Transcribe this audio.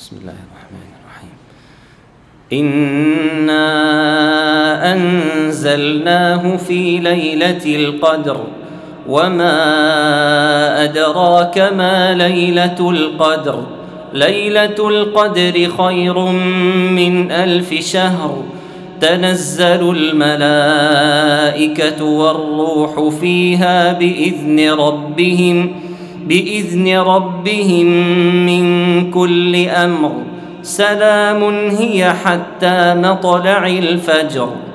بسم الله الرحمن الرحيم. إنا أنزلناه في ليلة القدر وما أدراك ما ليلة القدر. ليلة القدر خير من 1000 شهر. تنزل الملائكة والروح فيها بإذن ربهم من كل أمر. سلام هي حتى مطلع الفجر.